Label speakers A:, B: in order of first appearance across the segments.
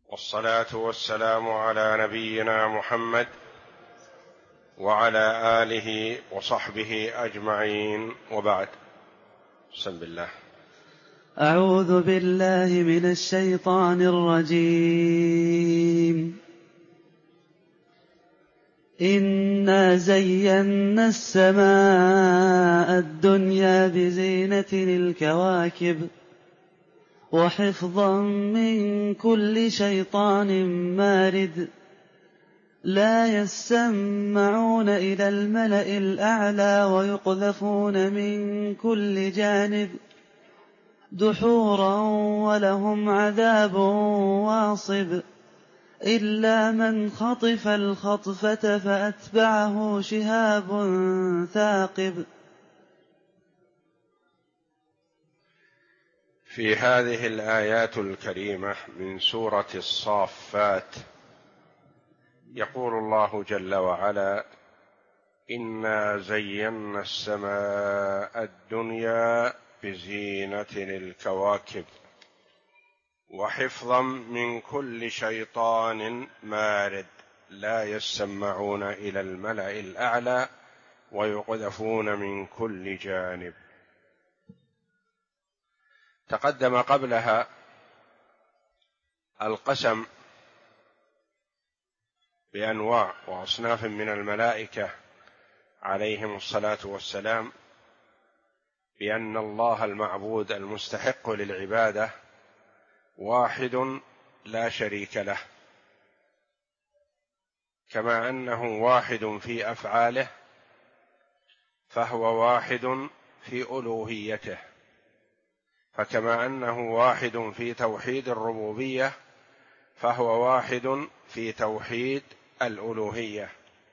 A: والصلاة والسلام على نبينا محمد وعلى آله وصحبه أجمعين، وبعد. بسم الله.
B: أعوذ بالله من الشيطان الرجيم. إنا زينا السماء الدنيا بزينة الكواكب وحفظا من كل شيطان مارد لا يسمعون إلى الملأ الأعلى ويقذفون من كل جانب دحورا ولهم عذاب واصب إلا من خطف الخطفة فأتبعه شهاب ثاقب.
A: في هذه الآيات الكريمة من سورة الصافات يقول الله جل وعلا: إنا زينا السماء الدنيا بزينة الكواكب وحفظا من كل شيطان مارد لا يسمعون إلى الملأ الأعلى ويقذفون من كل جانب. تقدم قبلها القسم بأنواع وأصناف من الملائكة عليهم الصلاة والسلام، بأن الله المعبود المستحق للعبادة واحد لا شريك له، كما أنه واحد في أفعاله فهو واحد في ألوهيته، فكما أنه واحد في توحيد الربوبية فهو واحد في توحيد الألوهية.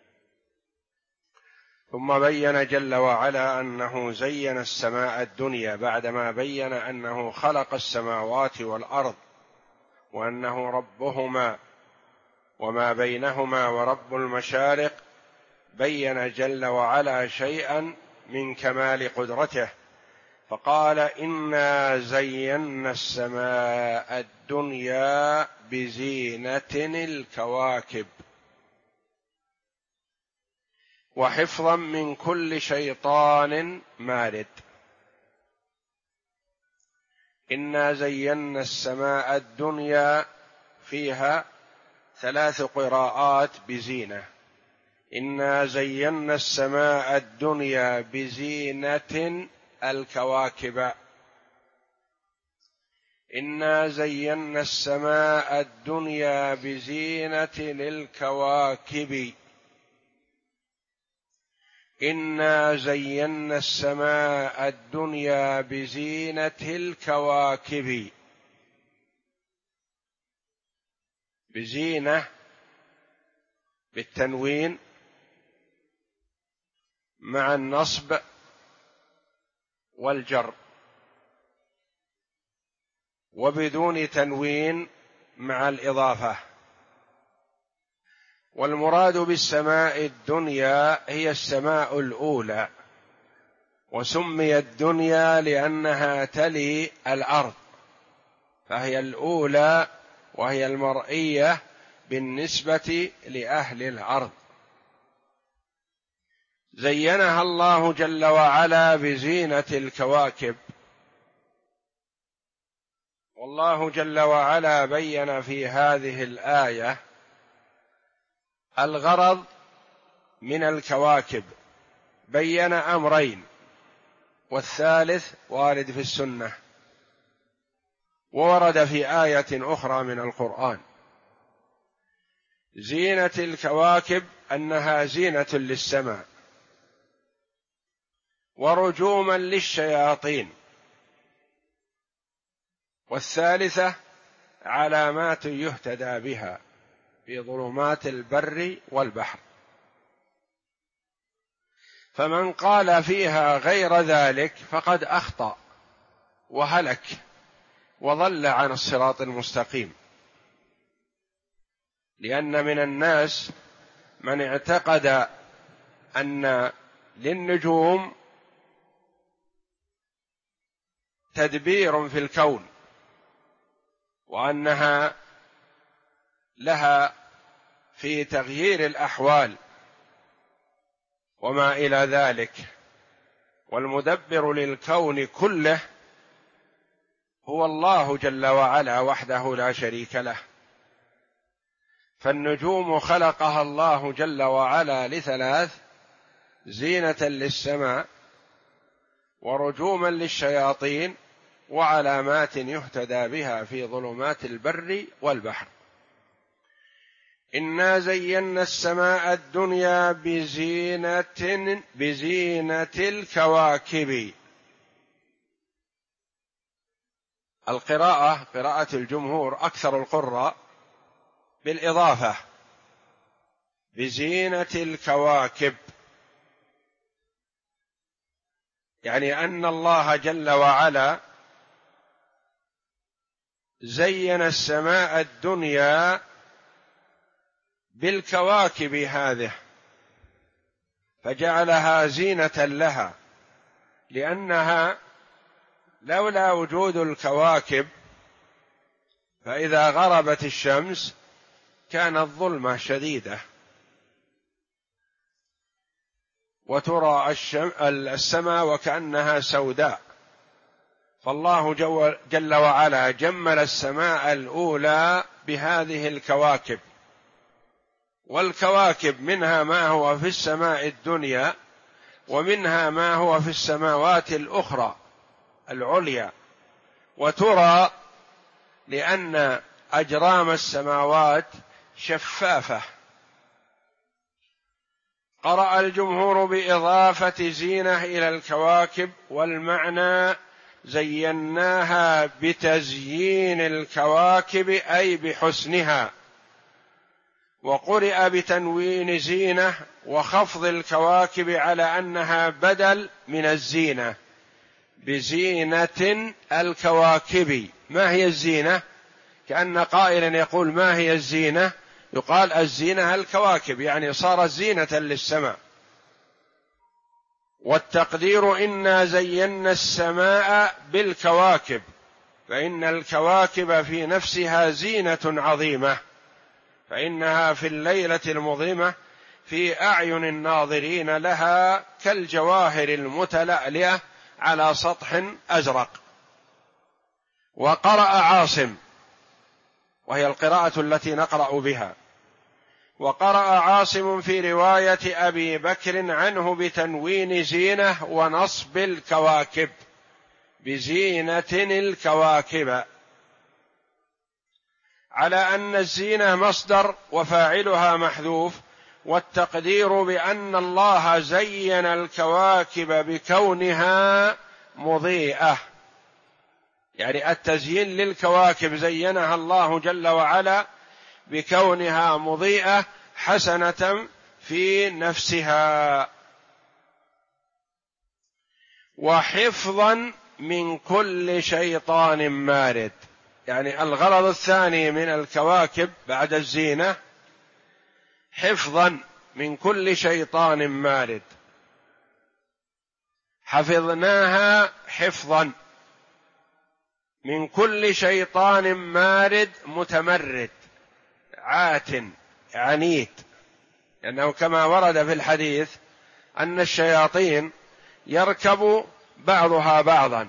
A: ثم بين جل وعلا أنه زين السماء الدنيا بعدما بين أنه خلق السماوات والأرض وأنه ربهما وما بينهما ورب المشارق، بين جل وعلا شيئا من كمال قدرته فقال: إنا زينا السماء الدنيا بزينة الكواكب وحفظا من كل شيطان مارد. إنا زينا السماء الدنيا فيها 3 قراءات بزينة: إنا زينا السماء الدنيا بزينة الكواكب، إنا زينا السماء الدنيا بزينة الكواكب، إنا زينا السماء الدنيا بزينة الكواكب. بزينة بالتنوين مع النصب والجر، وبدون تنوين مع الإضافة. والمراد بالسماء الدنيا هي السماء الأولى، وسميت الدنيا لأنها تلي الأرض، فهي الأولى وهي المرئية بالنسبة لأهل الأرض. زينها الله جل وعلا بزينة الكواكب، والله جل وعلا بين في هذه الآية الغرض من الكواكب، بين أمرين، والثالث وارد في السنة وورد في آية أخرى من القرآن. زينة الكواكب أنها زينة للسماء ورجوما للشياطين، والثالثة علامات يهتدى بها في ظلمات البر والبحر، فمن قال فيها غير ذلك فقد أخطأ وهلك وضل عن الصراط المستقيم. لأن من الناس من اعتقد أن للنجوم تدبير في الكون، وأنها لها في تغيير الأحوال وما إلى ذلك، والمدبر للكون كله هو الله جل وعلا وحده لا شريك له. فالنجوم خلقها الله جل وعلا لثلاث: زينة للسماء، ورجوما للشياطين، وعلامات يهتدى بها في ظلمات البر والبحر. إنا زينا السماء الدنيا بزينة الكواكب. القراءة قراءة الجمهور أكثر القراء بالإضافة، بزينة الكواكب، يعني أن الله جل وعلا زين السماء الدنيا بالكواكب هذه، فجعلها زينة لها، لأنها لولا وجود الكواكب فإذا غربت الشمس كانت ظلمة شديدة، وترى السماء وكأنها سوداء. فالله جل وعلا جمل السماء الأولى بهذه الكواكب، والكواكب منها ما هو في السماء الدنيا، ومنها ما هو في السماوات الأخرى العليا، وترى لأن أجرام السماوات شفافة. قرأ الجمهور بإضافة زينة إلى الكواكب، والمعنى زيناها بتزيين الكواكب أي بحسنها، وقرئ بتنوين زينة وخفض الكواكب على أنها بدل من الزينة، بزينة الكواكب. ما هي الزينة؟ كأن قائلا يقول ما هي الزينة؟ يقال الزينة الكواكب، يعني صارت زينة للسماء. والتقدير إنا زينا السماء بالكواكب، فإن الكواكب في نفسها زينة عظيمة، فإنها في الليلة المظلمة في أعين الناظرين لها كالجواهر المتلألئة على سطح أزرق. وقرأ عاصم، وهي القراءة التي نقرأ بها، وقرأ عاصم في رواية أبي بكر عنه بتنوين زينة ونصب الكواكب، بزينة الكواكب، على أن الزينة مصدر وفاعلها محذوف، والتقدير بأن الله زين الكواكب بكونها مضيئة، يعني التزيين للكواكب زينها الله جل وعلا بكونها مضيئة حسنة في نفسها، وحفظا من كل شيطان مارد. يعني الغرض الثاني من الكواكب بعد الزينة حفظا من كل شيطان مارد، حفظناها حفظا من كل شيطان مارد متمرد عات عنيد، لأنه كما ورد في الحديث أن الشياطين يركب بعضها بعضا،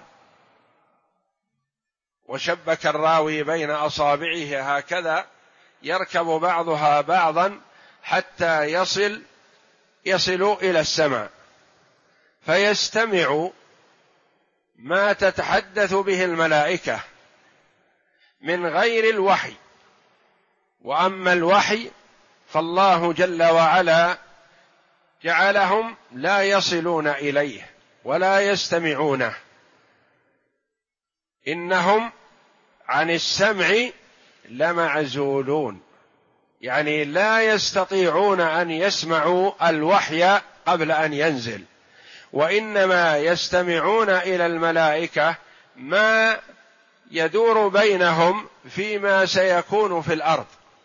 A: وشبك الراوي بين أصابعه هكذا، يركب بعضها بعضا حتى يصل إلى السماء، فيستمع ما تتحدث به الملائكة من غير الوحي. وأما الوحي فالله جل وعلا جعلهم لا يصلون إليه ولا يستمعونه، إنهم عن السمع لمعزولون، يعني لا يستطيعون أن يسمعوا الوحي قبل أن ينزل، وإنما يستمعون إلى الملائكة ما يدور بينهم فيما سيكون في الأرض،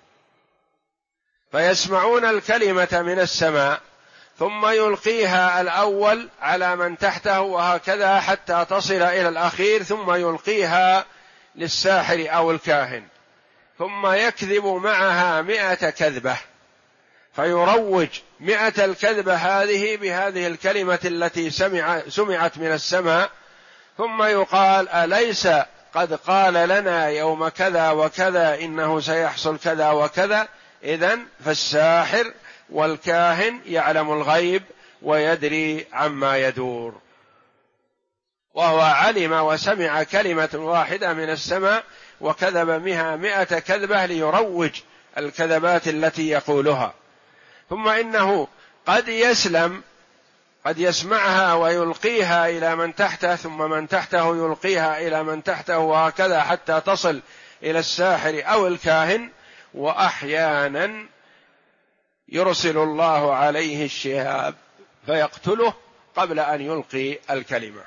A: فيسمعون الكلمة من السماء ثم يلقيها الأول على من تحته، وهكذا حتى تصل إلى الأخير، ثم يلقيها للساحر أو الكاهن، ثم يكذب معها 100 كذبة، فيروج 100 الكذبة هذه بهذه الكلمة التي سمعت من السماء، ثم يقال أليس قد قال لنا يوم كذا وكذا إنه سيحصل كذا وكذا؟ إذن فالساحر والكاهن يعلم الغيب ويدري عما يدور، وهو علم وسمع كلمة واحدة من السماء وكذب بها 100 كذبة ليروج الكذبات التي يقولها. ثم إنه قد يسلم، قد يسمعها ويلقيها إلى من تحته، ثم من تحته يلقيها إلى من تحته، وهكذا حتى تصل إلى الساحر أو الكاهن. وأحيانا يرسل الله عليه الشهاب فيقتله قبل أن يلقي الكلمة.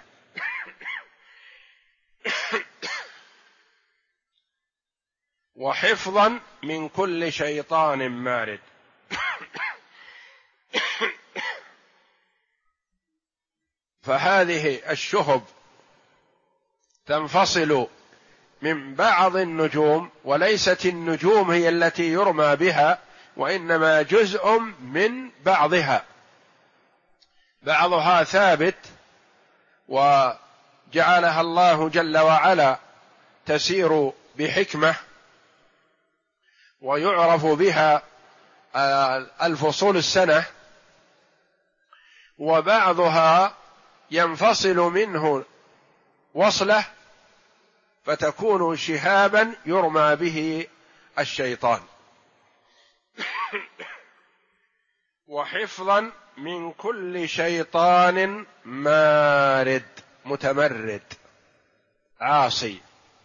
A: وحفظا من كل شيطان مارد. فهذه الشهب تنفصل من بعض النجوم، وليست النجوم هي التي يرمى بها، وإنما جزء من بعضها، بعضها ثابت وجعلها الله جل وعلا تسير بحكمة ويعرف بها الفصول السنة، وبعضها ينفصل منه وصله فتكون شهابا يرمى به الشيطان. وحفظا من كل شيطان مارد، متمرد عاصي.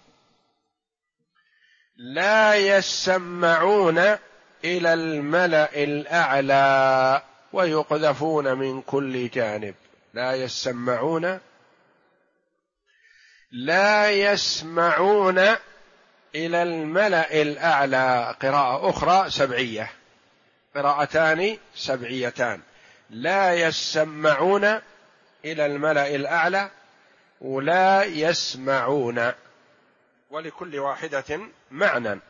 A: لا يسمعون إلى الملأ الأعلى ويقذفون من كل جانب. لا يسمعون، لا يسمعون إلى الملأ الأعلى. قراءة أخرى سبعية، قراءتان سبعيتان. لا يسمعون إلى الملأ الأعلى ولا يسمعون، ولكل واحدة معنى.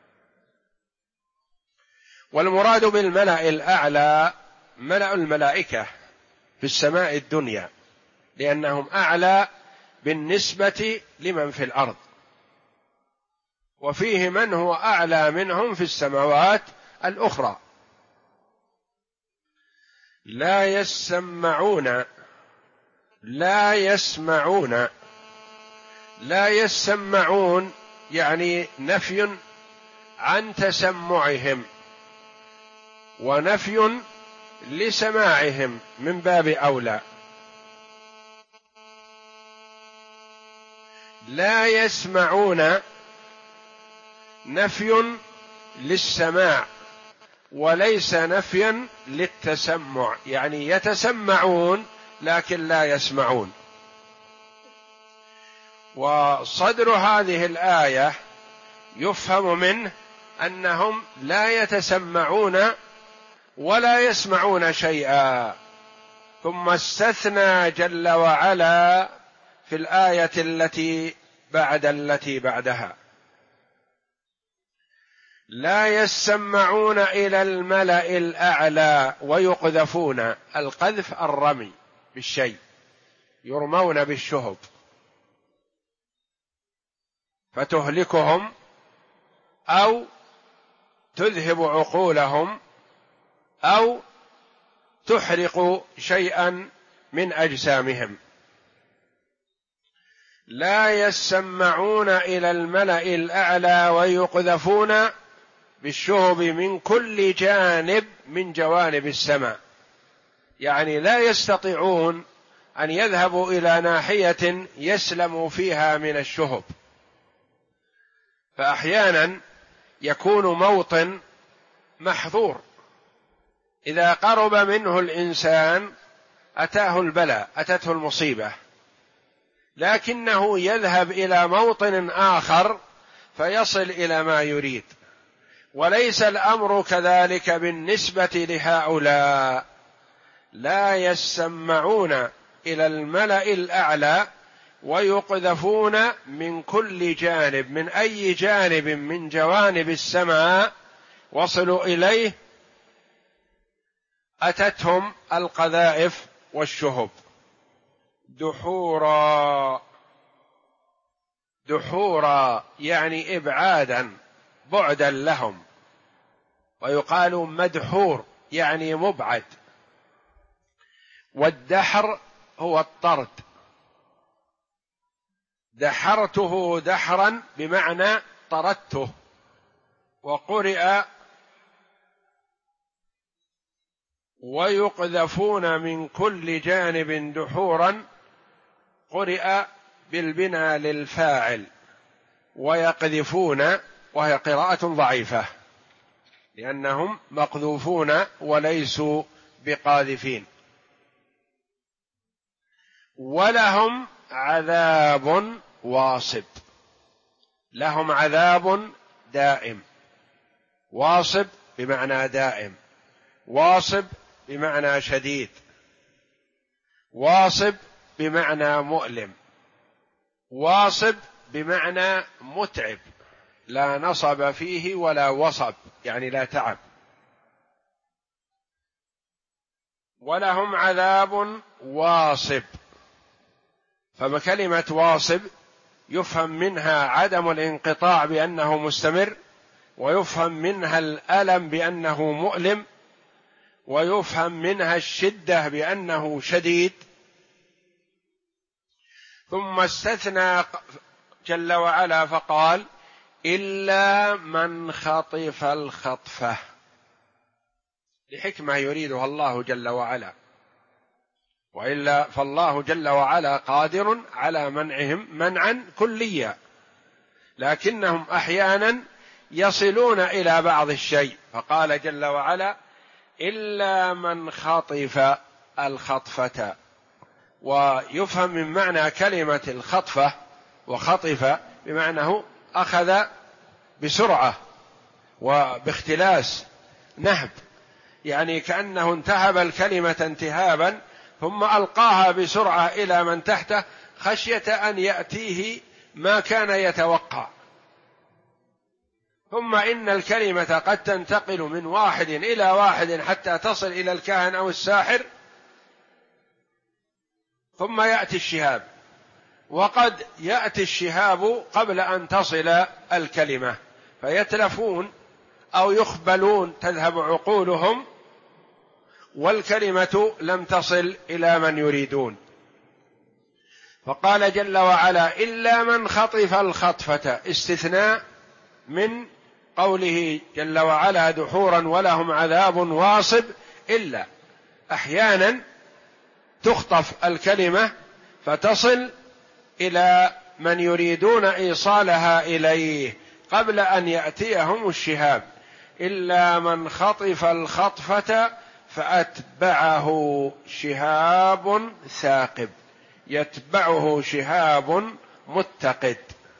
A: والمراد بالملأ الأعلى ملأ الملائكة في السماء الدنيا، لأنهم أعلى بالنسبة لمن في الأرض، وفيه من هو أعلى منهم في السماوات الأخرى. لا يسمعون، لا يسمعون. لا يسمعون يعني نفي عن تسمعهم ونفي لسماعهم من باب أولى. لا يسمعون نفي للسماع وليس نفيا للتسمع، يعني يتسمعون لكن لا يسمعون. وصدر هذه الآية يفهم منه أنهم لا يتسمعون ولا يسمعون شيئا، ثم استثنى جل وعلا في الآية التي بعدها لا يسمعون إلى الملأ الأعلى ويقذفون. القذف الرمي بالشيء، يرمون بالشهب فتهلكهم أو تذهب عقولهم أو تحرق شيئا من أجسامهم. لا يسمعون إلى الملأ الأعلى ويقذفون بالشهب من كل جانب من جوانب السماء، يعني لا يستطيعون أن يذهبوا إلى ناحية يسلموا فيها من الشهب. فأحيانا يكون موطن محظور، إذا قرب منه الإنسان أتاه البلاء، أتته المصيبة، لكنه يذهب إلى موطن آخر فيصل إلى ما يريد. وليس الأمر كذلك بالنسبة لهؤلاء. لا يسمعون إلى الملأ الأعلى ويقذفون من كل جانب، من أي جانب من جوانب السماء وصلوا إليه أتتهم القذائف والشهب دحورا. دحورا يعني إبعادا، بعدا لهم، ويقال مدحور يعني مبعد. والدحر هو الطرد، دحرته دحرا بمعنى طردته. وقرئ ويقذفون من كل جانب دحورا، قرئ بالبناء للفاعل، ويقذفون، وهي قراءة ضعيفة لأنهم مقذوفون وليسوا بقاذفين. ولهم عذاب واصب، لهم عذاب دائم. واصب بمعنى دائم، واصب بمعنى شديد، واصب بمعنى مؤلم، واصب بمعنى متعب، لا نصب فيه ولا وصب يعني لا تعب. ولهم عذاب واصب، فكلمة واصب يفهم منها عدم الانقطاع بأنه مستمر، ويفهم منها الألم بأنه مؤلم، ويفهم منها الشدة بأنه شديد. ثم استثنى جل وعلا فقال إلا من خطف الخطفة، لحكمة يريدها الله جل وعلا، وإلا فالله جل وعلا قادر على منعهم منعا كليا، لكنهم أحيانا يصلون إلى بعض الشيء، فقال جل وعلا إلا من خطف الخطفة. ويفهم من معنى كلمة الخطفة وخطف بمعنى أخذ بسرعة وباختلاس، نهب، يعني كأنه انتهب الكلمة انتهابا ثم ألقاها بسرعة إلى من تحته خشية أن يأتيه ما كان يتوقع. ثم إن الكلمة قد تنتقل من واحد إلى واحد حتى تصل إلى الكاهن أو الساحر، ثم يأتي الشهاب، وقد يأتي الشهاب قبل أن تصل الكلمة فيتلفون أو يخبلون، تذهب عقولهم والكلمة لم تصل إلى من يريدون. فقال جل وعلا إلا من خطف الخطفة، استثناء من قوله جل وعلا دحورا ولهم عذاب واصب. إلا أحيانا تخطف الكلمة فتصل إلى من يريدون إيصالها إليه قبل أن يأتيهم الشهاب. إلا من خطف الخطفة فأتبعه شهاب ثاقب، يتبعه شهاب متقد.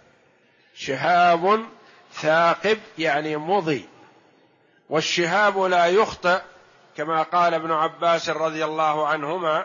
A: شهاب ثاقب يعني مضي، والشهاب لا يخطئ كما قال ابن عباس رضي الله عنهما.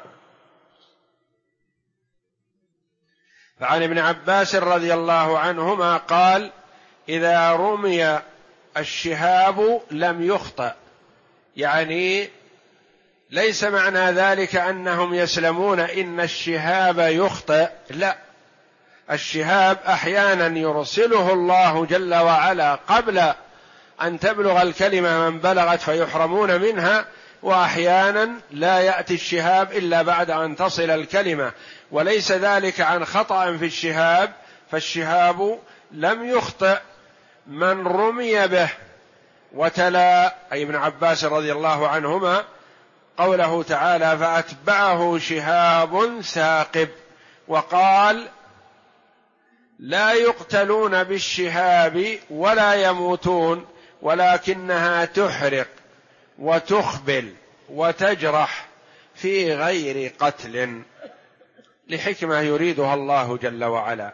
A: فعن ابن عباس رضي الله عنهما قال إذا رمي الشهاب لم يخطئ، يعني ليس معنى ذلك أنهم يسلمون إن الشهاب يخطئ، لا، الشهاب أحيانا يرسله الله جل وعلا قبل أن تبلغ الكلمة من بلغت فيحرمون منها، وأحيانا لا يأتي الشهاب إلا بعد أن تصل الكلمة، وليس ذلك عن خطأ في الشهاب، فالشهاب لم يخطئ من رمي به. وتلا أي ابن عباس رضي الله عنهما قوله تعالى فأتبعه شهاب ثاقب، وقال لا يقتلون بالشهاب ولا يموتون ولكنها تحرق وتخبل وتجرح في غير قتل، لحكمة يريدها الله جل وعلا.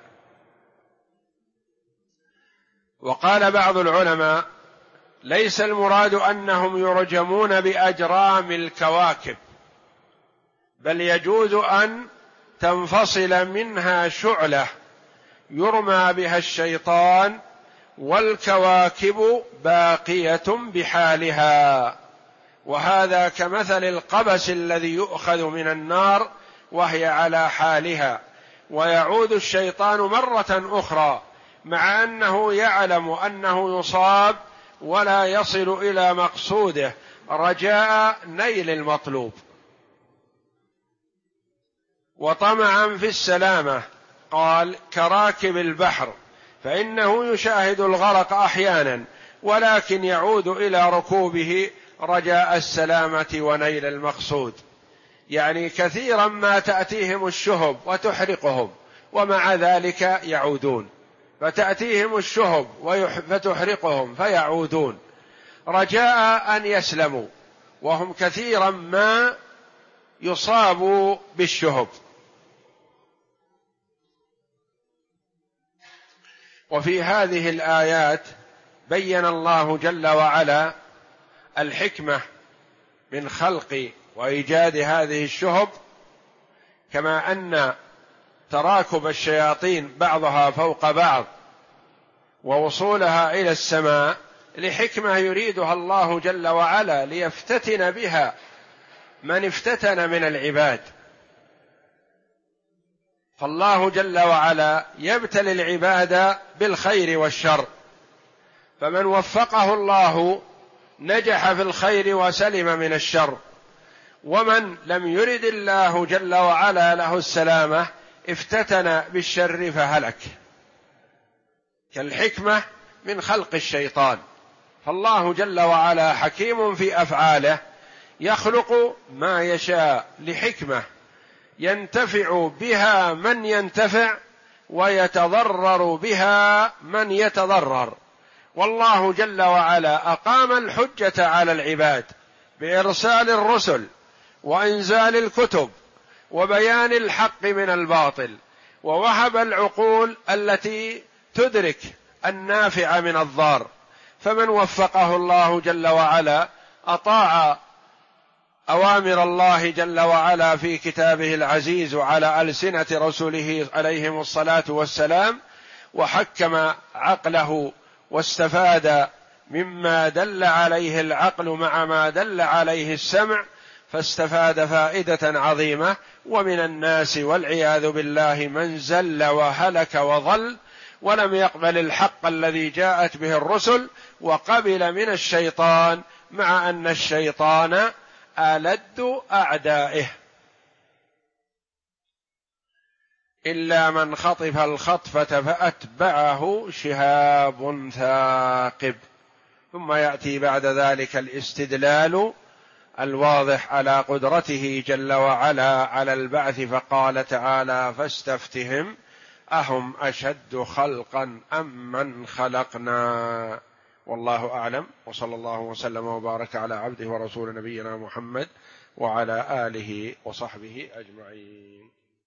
A: وقال بعض العلماء ليس المراد أنهم يرجمون بأجرام الكواكب، بل يجوز أن تنفصل منها شعلة يرمى بها الشيطان، والكواكب باقية بحالها. وهذا كمثل القبس الذي يؤخذ من النار وهي على حالها، ويعود الشيطان مرة أخرى مع أنه يعلم أنه يصاب ولا يصل إلى مقصوده رجاء نيل المطلوب وطمعا في السلامة. قال كراكب البحر، فإنه يشاهد الغرق أحيانا ولكن يعود إلى ركوبه رجاء السلامة ونيل المقصود. يعني كثيرا ما تأتيهم الشهب وتحرقهم ومع ذلك يعودون، فتأتيهم الشهب فتحرقهم فيعودون رجاء أن يسلموا، وهم كثيرا ما يصابوا بالشهب. وفي هذه الآيات بين الله جل وعلا الحكمة من خلق وإيجاد هذه الشهب، كما أن تراكب الشياطين بعضها فوق بعض ووصولها إلى السماء لحكمة يريدها الله جل وعلا ليفتتن بها من افتتن من العباد. فالله جل وعلا يبتلي العباد بالخير والشر، فمن وفقه الله نجح في الخير وسلم من الشر، ومن لم يرد الله جل وعلا له السلامة افتتن بالشر فهلك. كالحكمة من خلق الشيطان، فالله جل وعلا حكيم في أفعاله، يخلق ما يشاء لحكمة ينتفع بها من ينتفع ويتضرر بها من يتضرر. والله جل وعلا أقام الحجة على العباد بإرسال الرسل وإنزال الكتب وبيان الحق من الباطل، ووهب العقول التي تدرك النافع من الضار. فمن وفقه الله جل وعلا أطاع أوامر الله جل وعلا في كتابه العزيز وعلى ألسنة رسله عليهم الصلاة والسلام، وحكم عقله واستفاد مما دل عليه العقل مع ما دل عليه السمع، فاستفاد فائدة عظيمة. ومن الناس والعياذ بالله من زل وهلك وضل ولم يقبل الحق الذي جاءت به الرسل، وقبل من الشيطان، مع أن الشيطان ألد أعدائه. إلا من خطف الخطفة فأتبعه شهاب ثاقب. ثم يأتي بعد ذلك الاستدلال الواضح على قدرته جل وعلا على البعث، فقال تعالى فاستفتهم أهم أشد خلقا أم من خلقنا. والله أعلم، وصلى الله وسلم وبارك على عبده ورسول نبينا محمد وعلى آله وصحبه أجمعين.